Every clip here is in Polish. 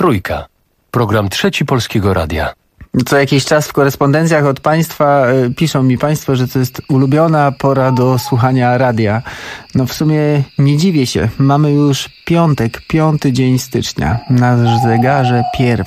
Trójka. Program Trzeci Polskiego Radia. Co jakiś czas w korespondencjach od Państwa piszą mi Państwo, że to jest ulubiona pora do słuchania radia. No w sumie nie dziwię się. Mamy już piątek, 5 dzień stycznia. Na zegarze 1.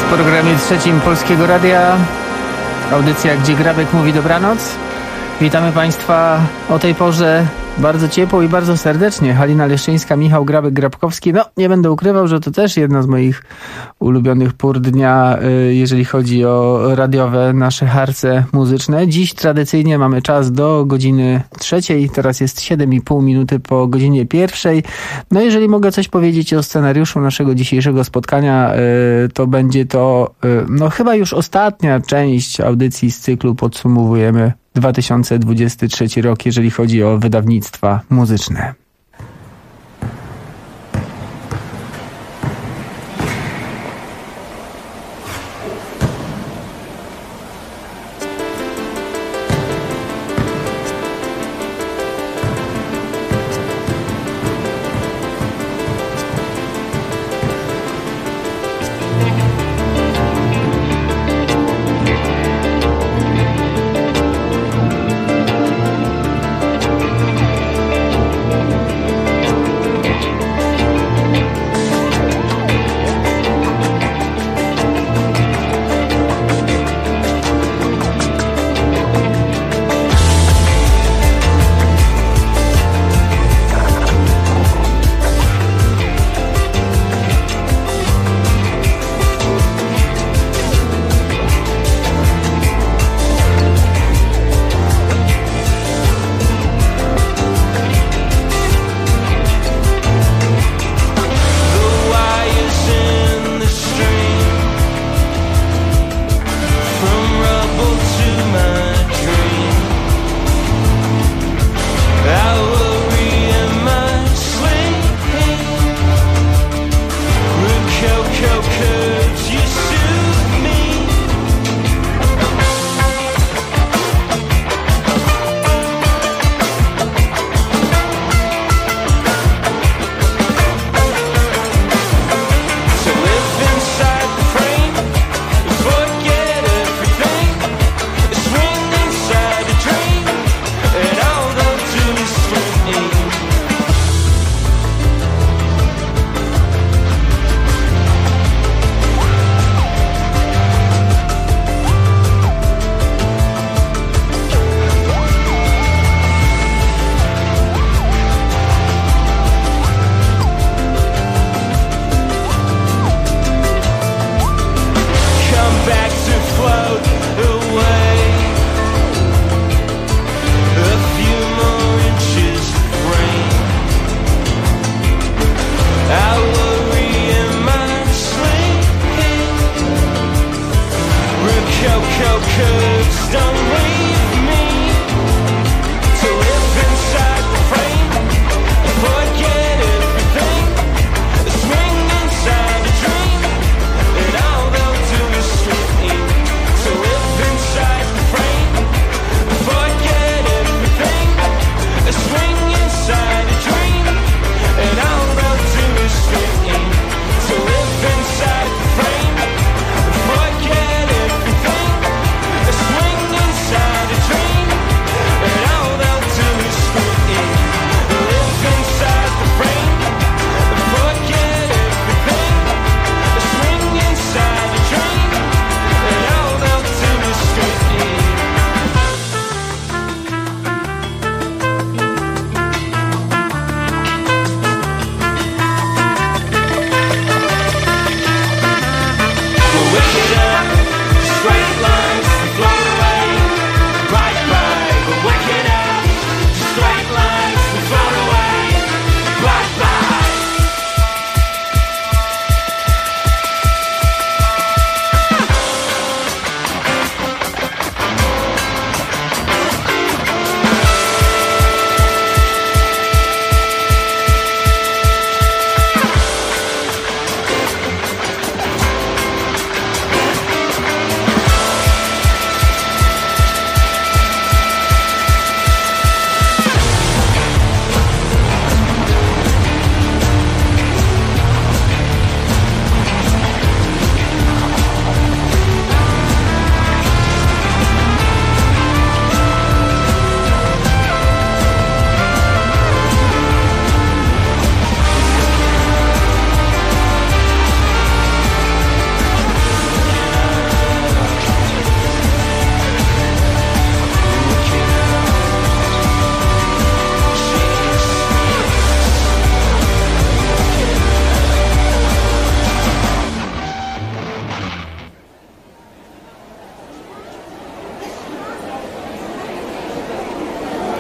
w programie trzecim Polskiego Radia. Audycja, gdzie Grabek mówi dobranoc. Witamy Państwa o tej porze bardzo ciepło i bardzo serdecznie. Halina Leszczyńska, Michał Grabek-Grabkowski. No, nie będę ukrywał, że to też jedna z moich ulubionych pór dnia, jeżeli chodzi o radiowe nasze harce muzyczne. Dziś tradycyjnie mamy czas do godziny 3. Teraz jest 7,5 minuty po godzinie 1. No, jeżeli mogę coś powiedzieć o scenariuszu naszego dzisiejszego spotkania, to będzie to no chyba już ostatnia część audycji z cyklu Podsumowujemy 2023 rok, jeżeli chodzi o wydawnictwa muzyczne.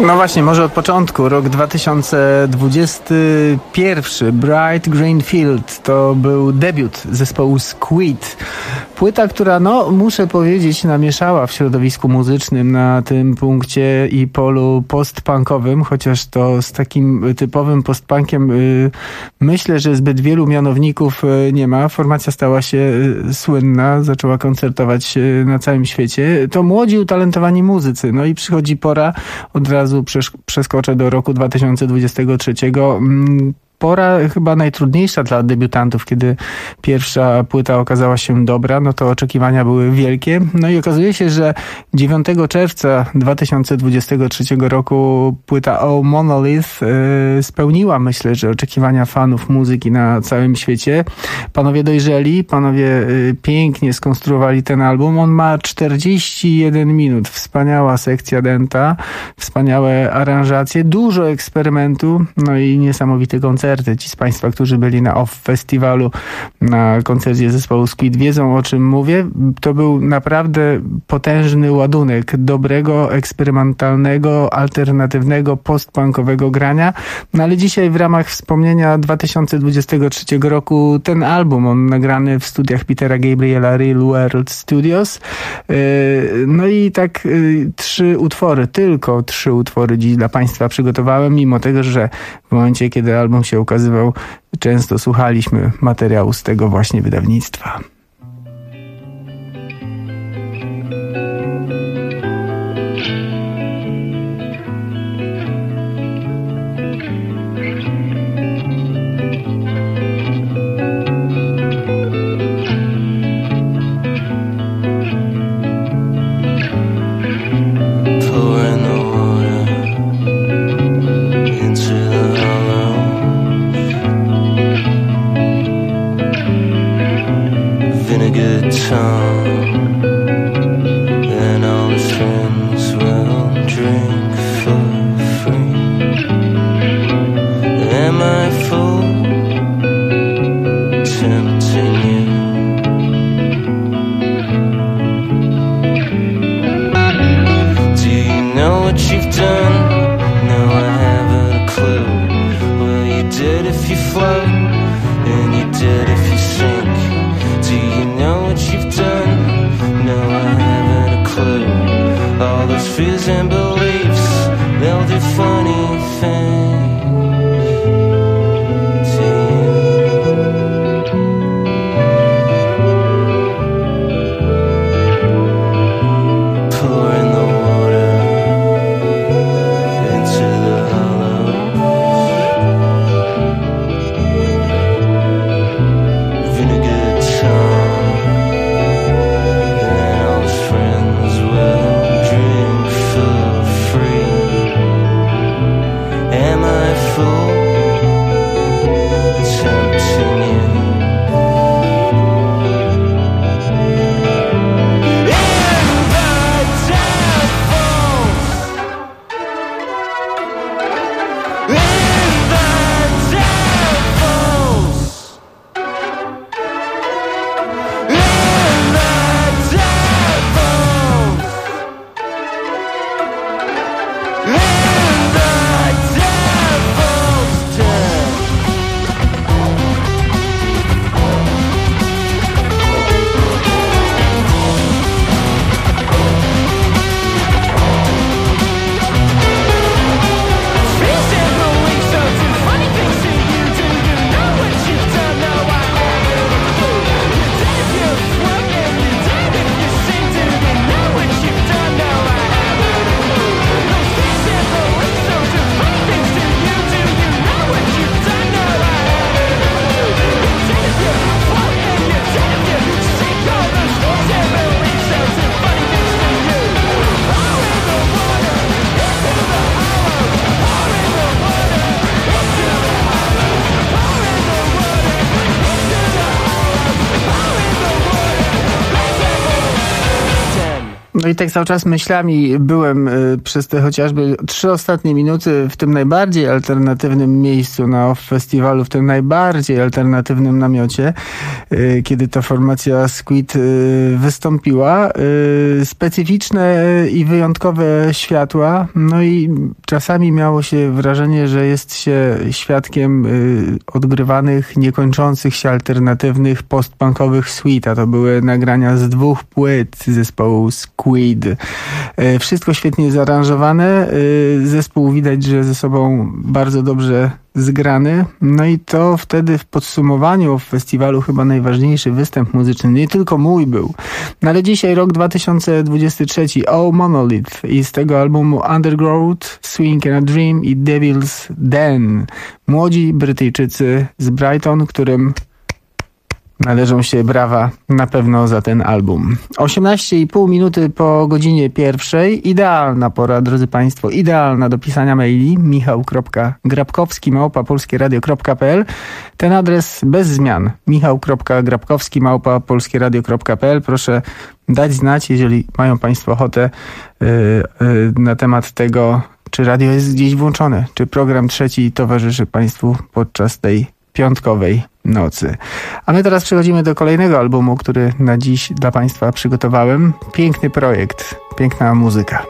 No właśnie, może od początku. Rok 2021. Bright Green Field to był debiut zespołu Squid. Płyta, która, no muszę powiedzieć, namieszała w środowisku muzycznym na tym punkcie i polu postpunkowym, chociaż to z takim typowym postpunkiem myślę, że zbyt wielu mianowników nie ma. Formacja stała się słynna, zaczęła koncertować na całym świecie. To młodzi, utalentowani muzycy. No i przychodzi pora, od razu przeskoczę do roku 2023. Pora chyba najtrudniejsza dla debiutantów, kiedy pierwsza płyta okazała się dobra, no to oczekiwania były wielkie. No i okazuje się, że 9 czerwca 2023 roku płyta Oh Monolith spełniła, myślę, że oczekiwania fanów muzyki na całym świecie. Panowie dojrzeli, panowie pięknie skonstruowali ten album. On ma 41 minut. Wspaniała sekcja denta, wspaniałe aranżacje, dużo eksperymentu, no i niesamowity koncert. Ci z Państwa, którzy byli na OFF Festiwalu, na koncercie zespołu Squid, wiedzą, o czym mówię. To był naprawdę potężny ładunek dobrego, eksperymentalnego, alternatywnego, postpunkowego grania. No ale dzisiaj w ramach wspomnienia 2023 roku ten album, on nagrany w studiach Petera Gabriela Real World Studios. No i tak tylko trzy utwory dziś dla Państwa przygotowałem, mimo tego, że w momencie, kiedy album się ukazywał, często słuchaliśmy materiału z tego właśnie wydawnictwa. No i tak cały czas myślami byłem przez te chociażby 3 ostatnie minuty w tym najbardziej alternatywnym miejscu na OFF Festiwalu, w tym najbardziej alternatywnym namiocie, kiedy ta formacja Squid wystąpiła. Specyficzne i wyjątkowe światła, no i czasami miało się wrażenie, że jest się świadkiem odgrywanych, niekończących się alternatywnych postpunkowych suite, a to były nagrania z 2 płyt zespołu Squid. Wszystko świetnie zaaranżowane, zespół widać, że ze sobą bardzo dobrze zgrany, no i to wtedy w podsumowaniu w festiwalu chyba najważniejszy występ muzyczny, nie tylko mój był. No ale dzisiaj rok 2023, Oh Monolith i z tego albumu Undergrowth, Swing and a Dream i Devil's Den. Młodzi Brytyjczycy z Brighton, którym należą się brawa na pewno za ten album. 18,5 minuty po godzinie 1. Idealna pora, drodzy Państwo, idealna do pisania maili. michał.grabkowski@polskieradio.pl. Ten adres bez zmian. michał.grabkowski@polskieradio.pl. Proszę dać znać, jeżeli mają Państwo ochotę na temat tego, czy radio jest gdzieś włączone, czy program trzeci towarzyszy Państwu podczas tej piątkowej nocy. A my teraz przechodzimy do kolejnego albumu, który na dziś dla Państwa przygotowałem. Piękny projekt, piękna muzyka.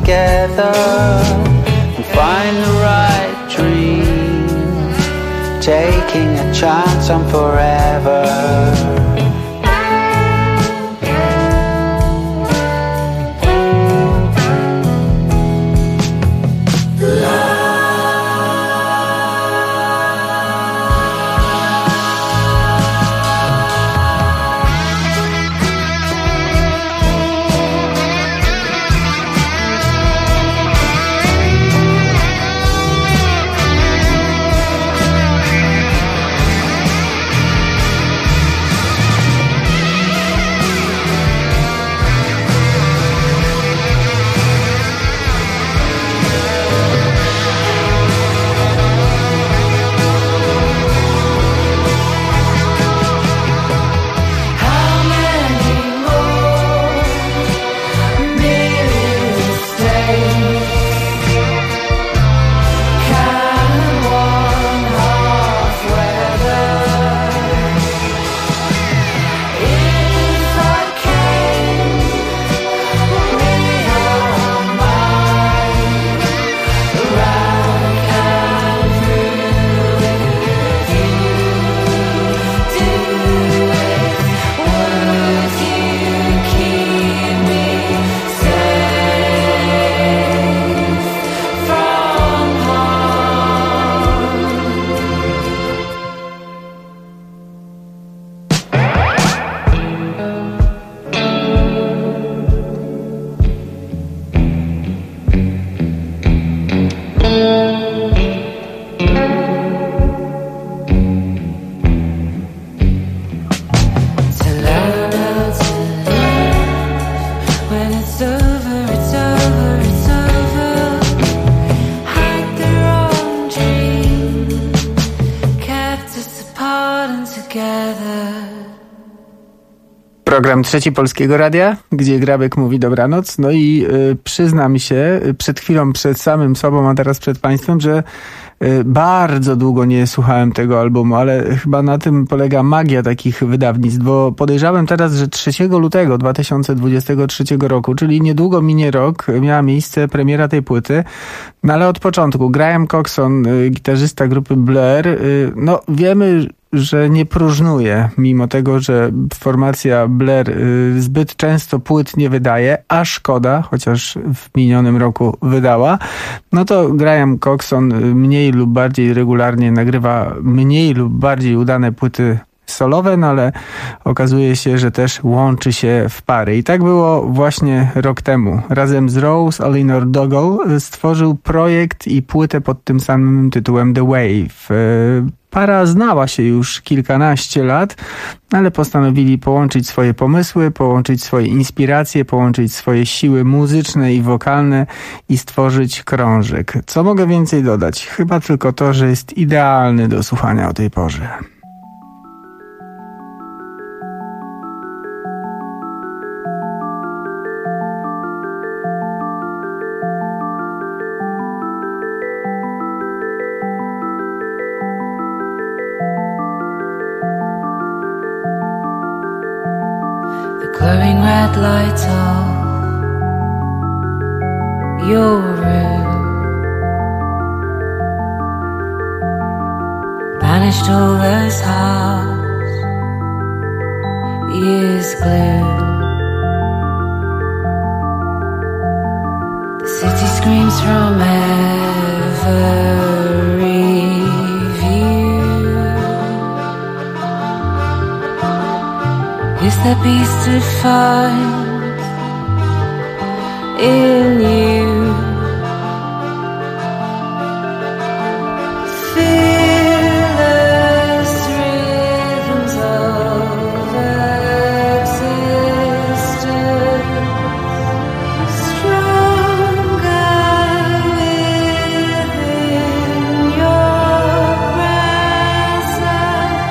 together and find the right dream, taking a chance on forever. Program Trzeci Polskiego Radia, gdzie Grabek mówi dobranoc. No i przyznam się przed chwilą, przed samym sobą, a teraz przed państwem, że bardzo długo nie słuchałem tego albumu, ale chyba na tym polega magia takich wydawnictw, bo podejrzałem teraz, że 3 lutego 2023 roku, czyli niedługo minie rok, miała miejsce premiera tej płyty, no ale od początku Graham Coxon, gitarzysta grupy Blur, no wiemy, że nie próżnuje, mimo tego, że formacja Blur zbyt często płyt nie wydaje, a szkoda, chociaż w minionym roku wydała, no to Graham Coxon mniej lub bardziej regularnie nagrywa mniej lub bardziej udane płyty solowe, no ale okazuje się, że też łączy się w pary. I tak było właśnie rok temu. Razem z Rose Elinor Dougall stworzył projekt i płytę pod tym samym tytułem The Wave. Para znała się już kilkanaście lat, ale postanowili połączyć swoje pomysły, połączyć swoje inspiracje, połączyć swoje siły muzyczne i wokalne i stworzyć krążek. Co mogę więcej dodać? Chyba tylko to, że jest idealny do słuchania o tej porze. Glowing red lights of your room banished all those half years gloom. The city screams from every view. Is there peace to find in you? Fearless rhythms of existence, stronger within your presence.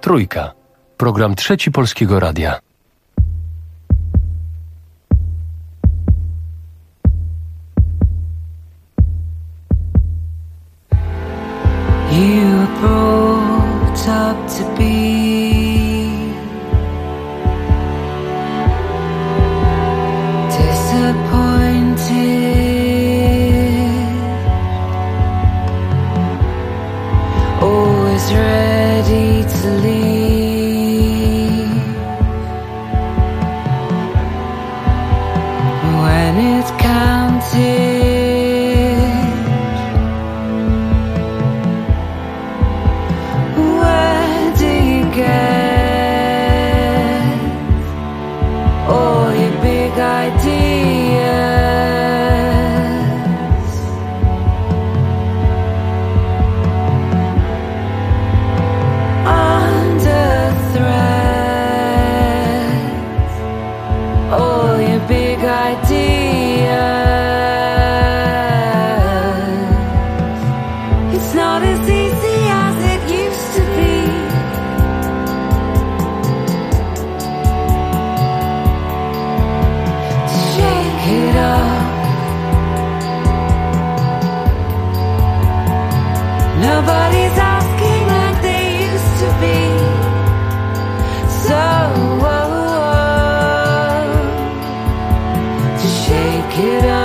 Trójka. Program Trzeci Polskiego Radia. You were brought up to be disappointed, always ready to leave when it counted. All your big ideas, under threat. All your big ideas. It's not as easy as it used to be. It up. Nobody's asking like they used to be. So to shake it up.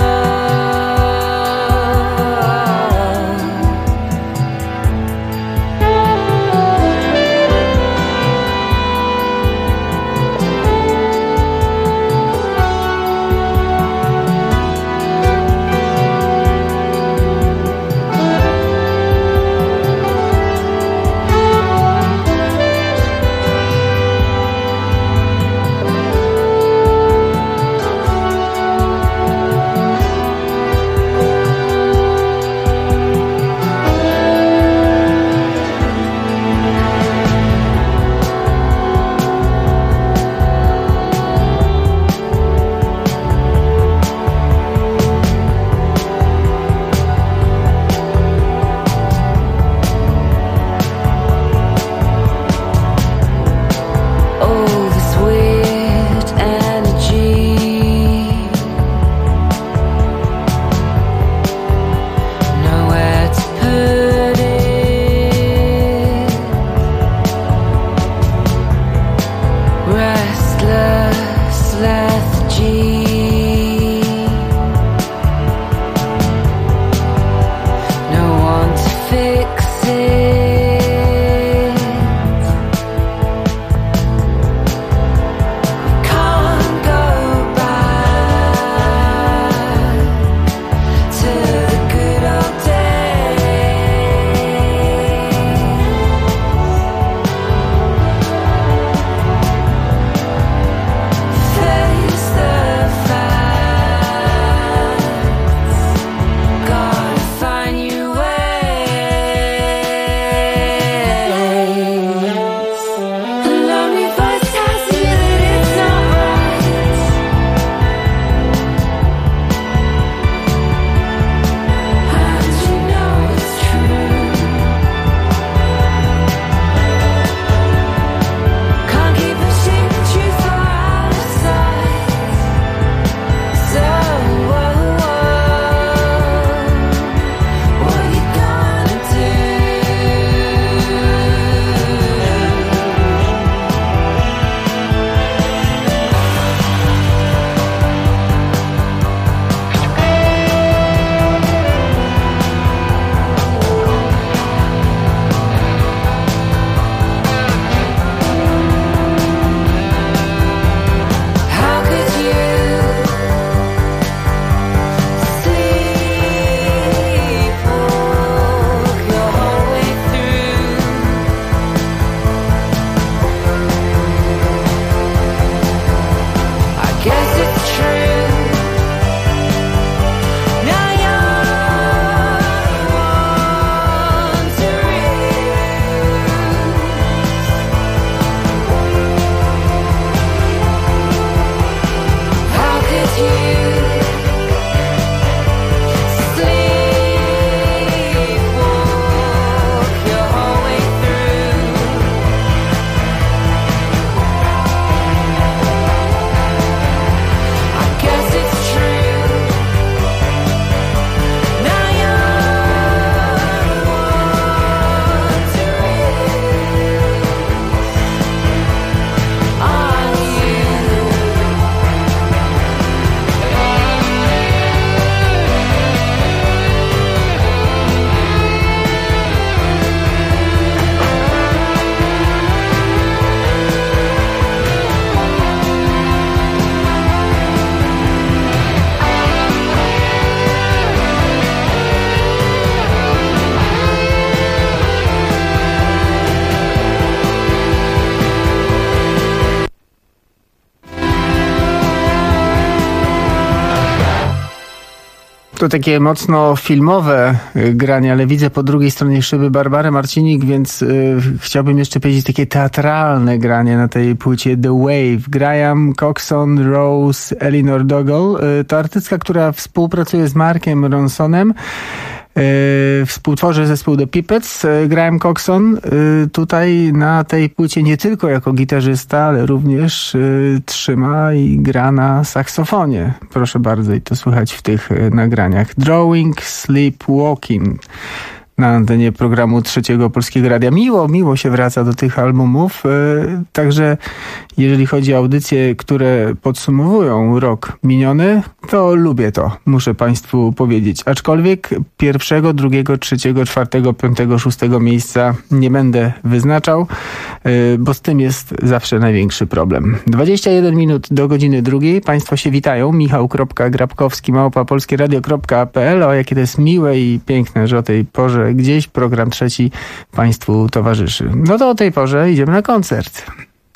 To takie mocno filmowe granie, ale widzę po drugiej stronie szyby Barbarę Marcinik, więc chciałbym jeszcze powiedzieć takie teatralne granie na tej płycie The Wave. Graham Coxon, Rose, Elinor Dogle. To artystka, która współpracuje z Markiem Ronsonem. Współtworzy zespół The Pipettes. Graham Coxon tutaj na tej płycie nie tylko jako gitarzysta, ale również trzyma i gra na saksofonie. Proszę bardzo, i to słychać w tych nagraniach. Drawing, Sleepwalking na antenie programu Trzeciego Polskiego Radia. Miło się wraca do tych albumów. Także jeżeli chodzi o audycje, które podsumowują rok miniony, to lubię to, muszę Państwu powiedzieć. Aczkolwiek pierwszego, drugiego, trzeciego, czwartego, piątego, szóstego miejsca nie będę wyznaczał, bo z tym jest zawsze największy problem. 21 minut do godziny drugiej. Państwo się witają. Michał.Grabkowski @polskieradio.pl. O, jakie to jest miłe i piękne, że o tej porze gdzieś program trzeci Państwu towarzyszy. No to o tej porze idziemy na koncert.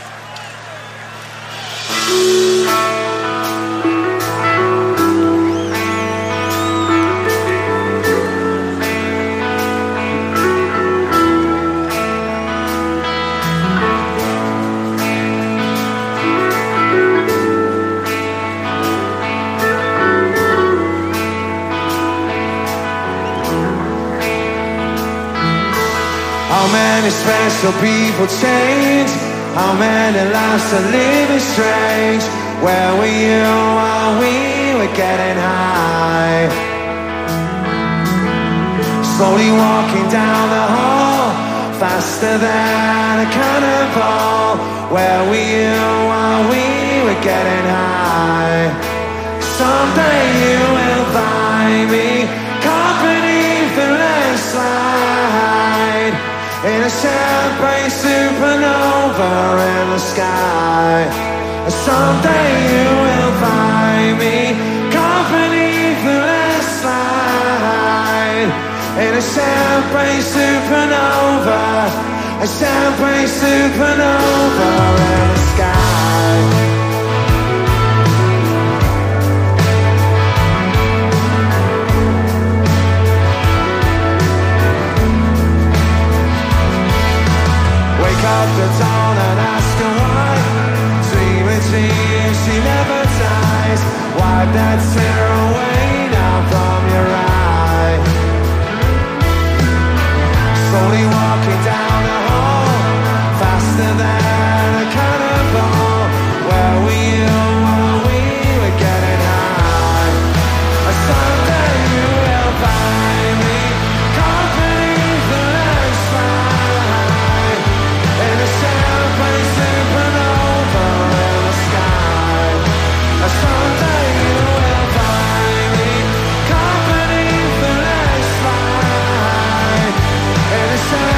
How many special people change? How many lives are living strange? Where were you while we were getting high? Slowly walking down the hall, faster than a cannonball. Where were you while we were getting high? Someday you will find me caught beneath the landslide, in a champagne supernova in the sky. Someday you will find me caught beneath the landslide, in a champagne supernova, a champagne supernova in the sky. Up the dawn and ask her why. Dreaming she never dies. Wipe that tear away now from your eye. Slowly walking down the hall, faster than a cannonball. Where were you while we were getting high? Someday you will find me caught beneath the landslide, in a champagne supernova in the sky. Someday you will find me caught beneath the landslide, in a champagne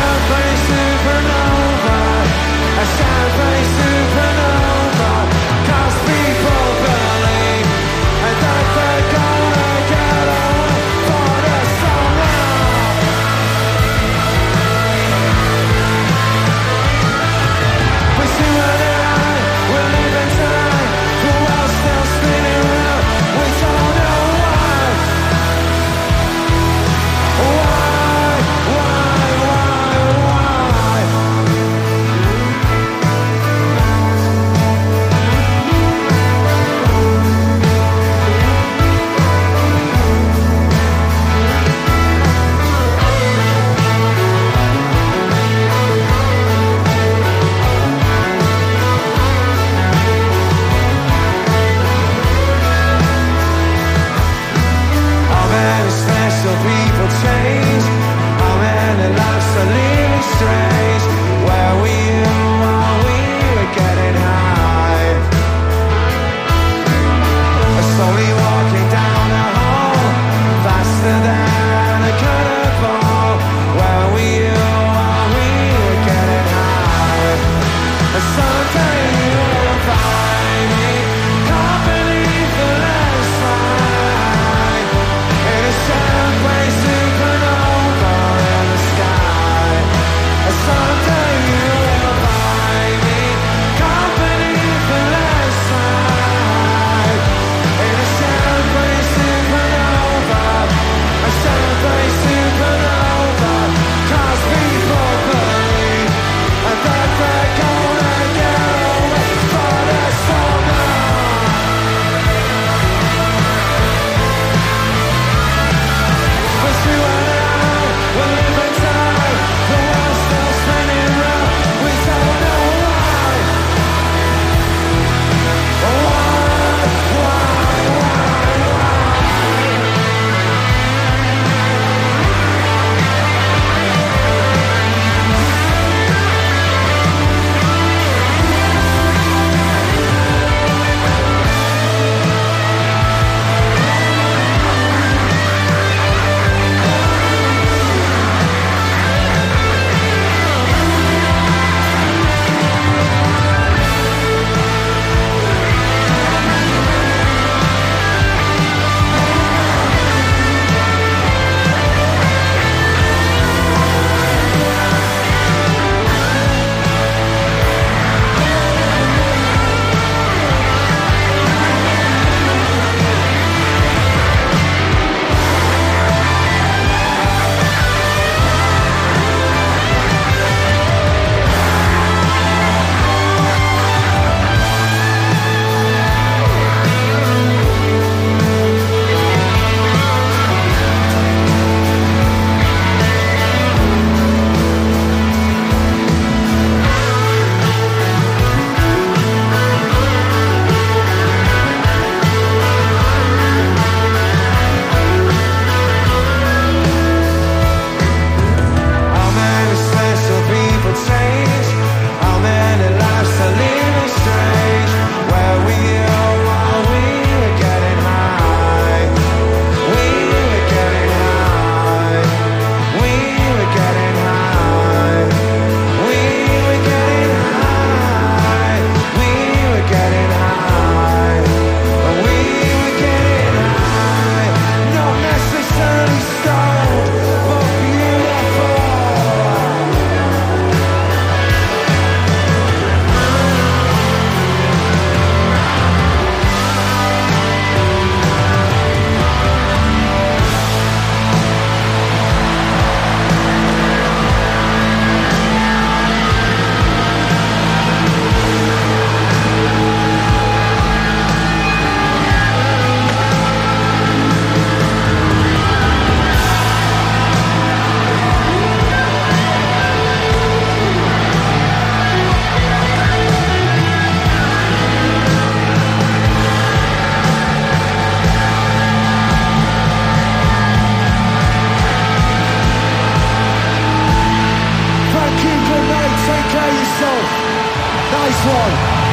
next one.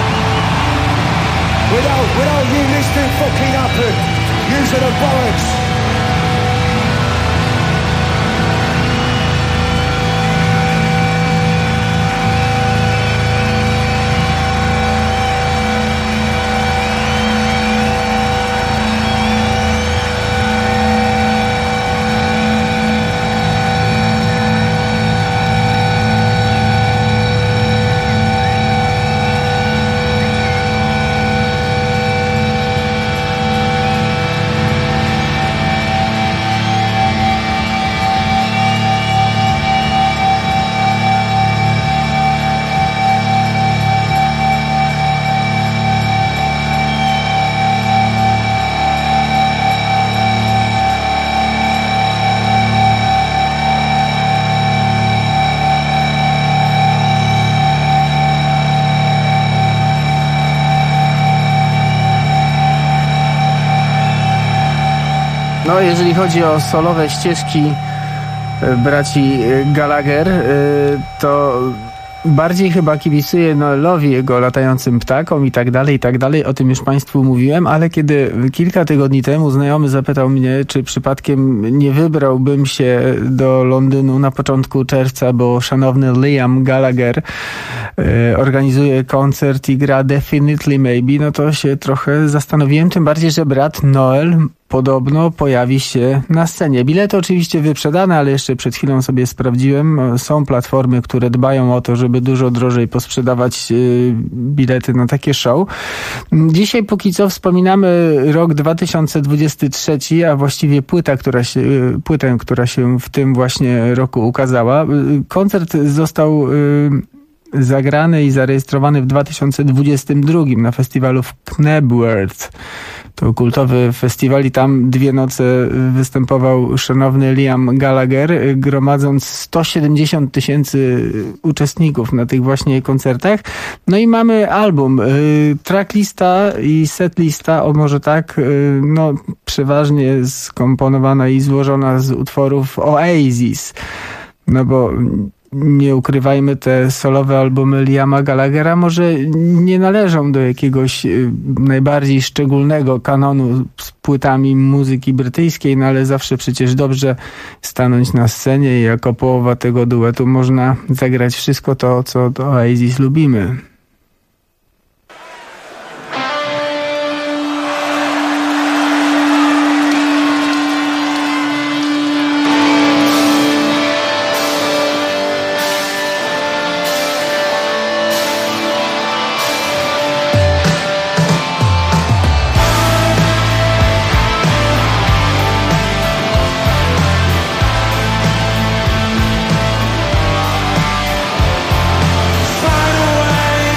Without you listening fucking happen. Using the bollocks. No, jeżeli chodzi o solowe ścieżki braci Gallagher, to bardziej chyba kibicuję Noelowi, jego latającym ptakom i tak dalej, o tym już Państwu mówiłem, ale kiedy kilka tygodni temu znajomy zapytał mnie, czy przypadkiem nie wybrałbym się do Londynu na początku czerwca, bo szanowny Liam Gallagher organizuje koncert i gra Definitely Maybe, no to się trochę zastanowiłem, tym bardziej, że brat Noel podobno pojawi się na scenie. Bilety oczywiście wyprzedane, ale jeszcze przed chwilą sobie sprawdziłem. Są platformy, które dbają o to, żeby dużo drożej posprzedawać bilety na takie show. Dzisiaj póki co wspominamy rok 2023, a właściwie płytę, która się w tym właśnie roku ukazała. Koncert został zagrany i zarejestrowany w 2022 na festiwalu w Knebworth. To kultowy festiwal i tam 2 noce występował szanowny Liam Gallagher, gromadząc 170 000 uczestników na tych właśnie koncertach. No i mamy album, tracklista i setlista, o może tak, no przeważnie skomponowana i złożona z utworów Oasis. No bo nie ukrywajmy, te solowe albumy Liama Gallaghera może nie należą do jakiegoś najbardziej szczególnego kanonu z płytami muzyki brytyjskiej, no ale zawsze przecież dobrze stanąć na scenie i jako połowa tego duetu można zagrać wszystko to, co do Oasis lubimy. Find a way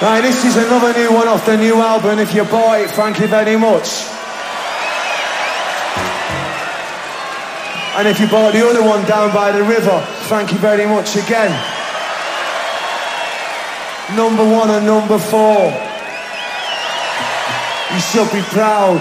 Right, this is another new one off the new album. If you bought it, thank you very much. And if you bought the other one, Down by the River, thank you very much again. Number 1 and number 4. You should be proud.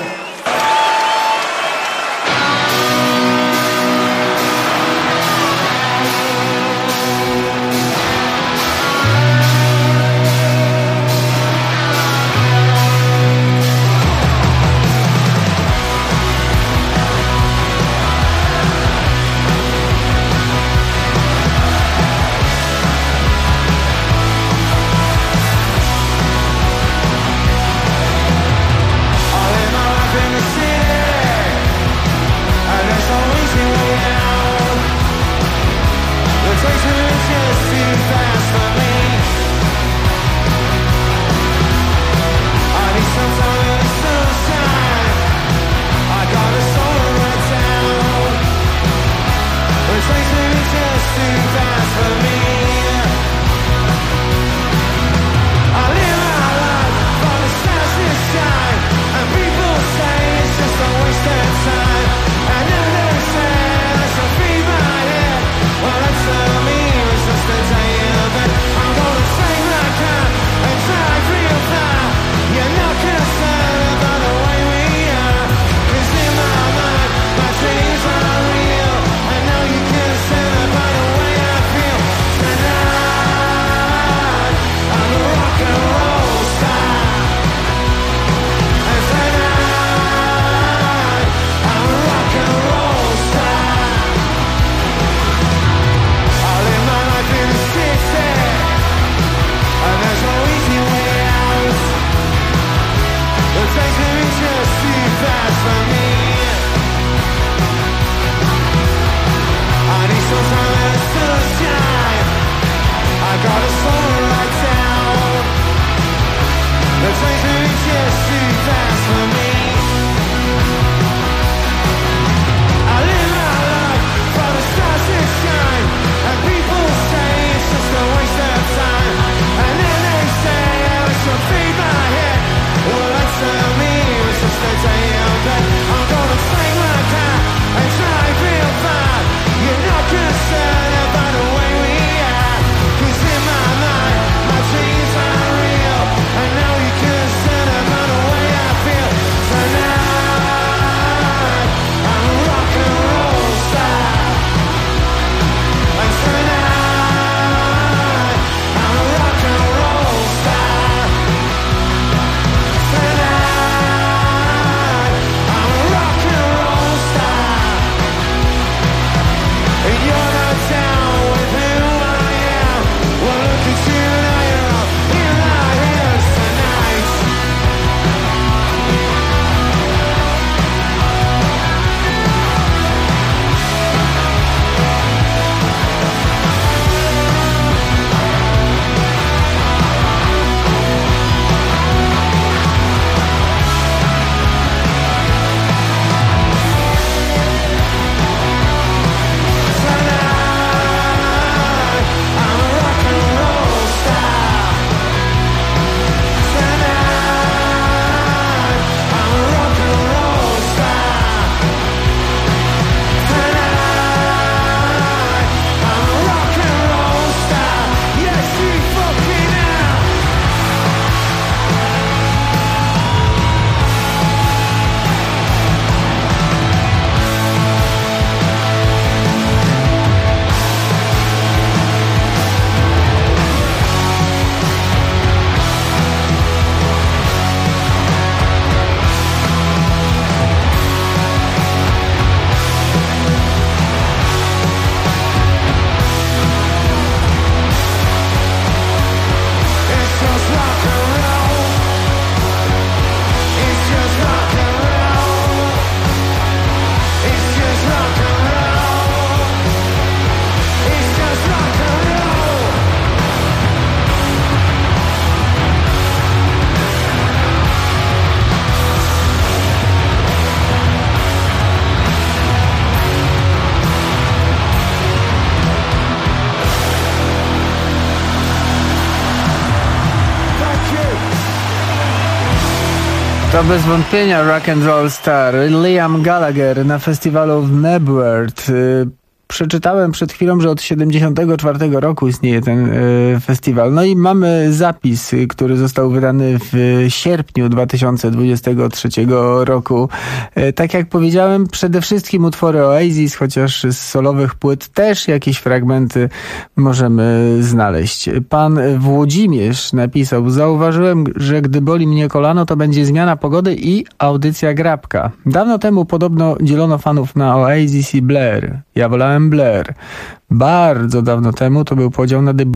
To bez wątpienia rock and roll star Liam Gallagher na festiwalu w Nebworth. Przeczytałem przed chwilą, że od 1974 roku istnieje ten festiwal. No i mamy zapis, który został wydany w sierpniu 2023 roku. Tak jak powiedziałem, przede wszystkim utwory Oasis, chociaż z solowych płyt też jakieś fragmenty możemy znaleźć. Pan Włodzimierz napisał: zauważyłem, że gdy boli mnie kolano, to będzie zmiana pogody i audycja Grabka. Dawno temu podobno dzielono fanów na Oasis i Blair. Ja wolałem Blair. Bardzo dawno temu to był podział na The